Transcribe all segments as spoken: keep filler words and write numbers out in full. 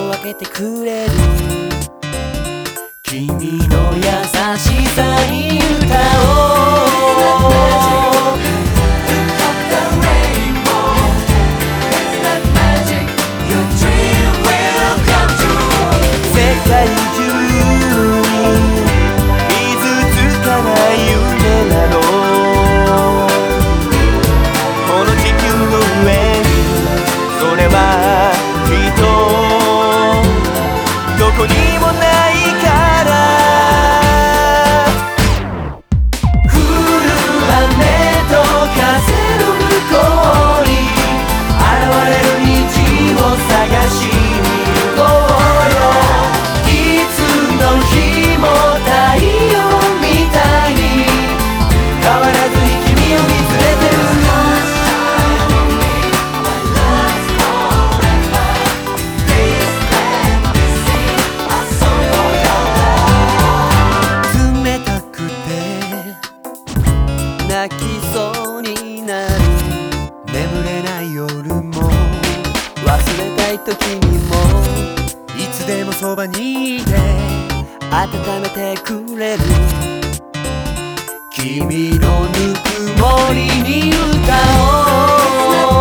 を分けてくれる君の優しさに歌おう世界中に傷つかない夢なのこの地球の上にそれはきっとどこにもないから降る雨と風の向こうに現れる虹を探しに行こうよいつの日も太陽みたいに変わらずに君を見つめてる冷たくて泣きそうになる眠れない夜も忘れたい時にもいつでもそばにいて温めてくれる君のぬくもりに歌おう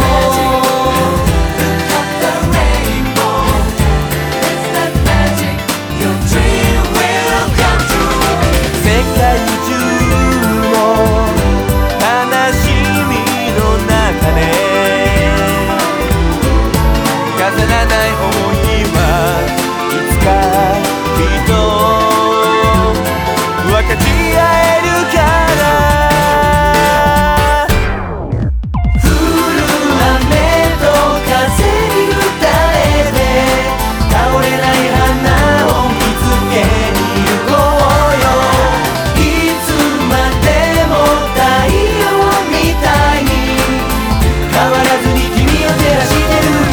世界中の悲しみの中で飾らない想いはいつかきっと分かち合えるから降る雨と風に打たれて倒れない花を見つけに行こうよいつまでも太陽みたいに変わらずに君を照らしてる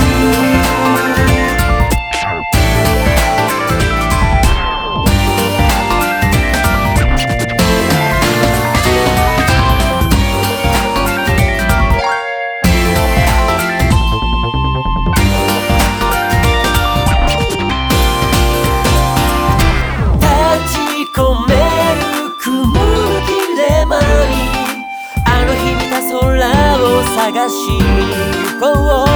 探しに行こう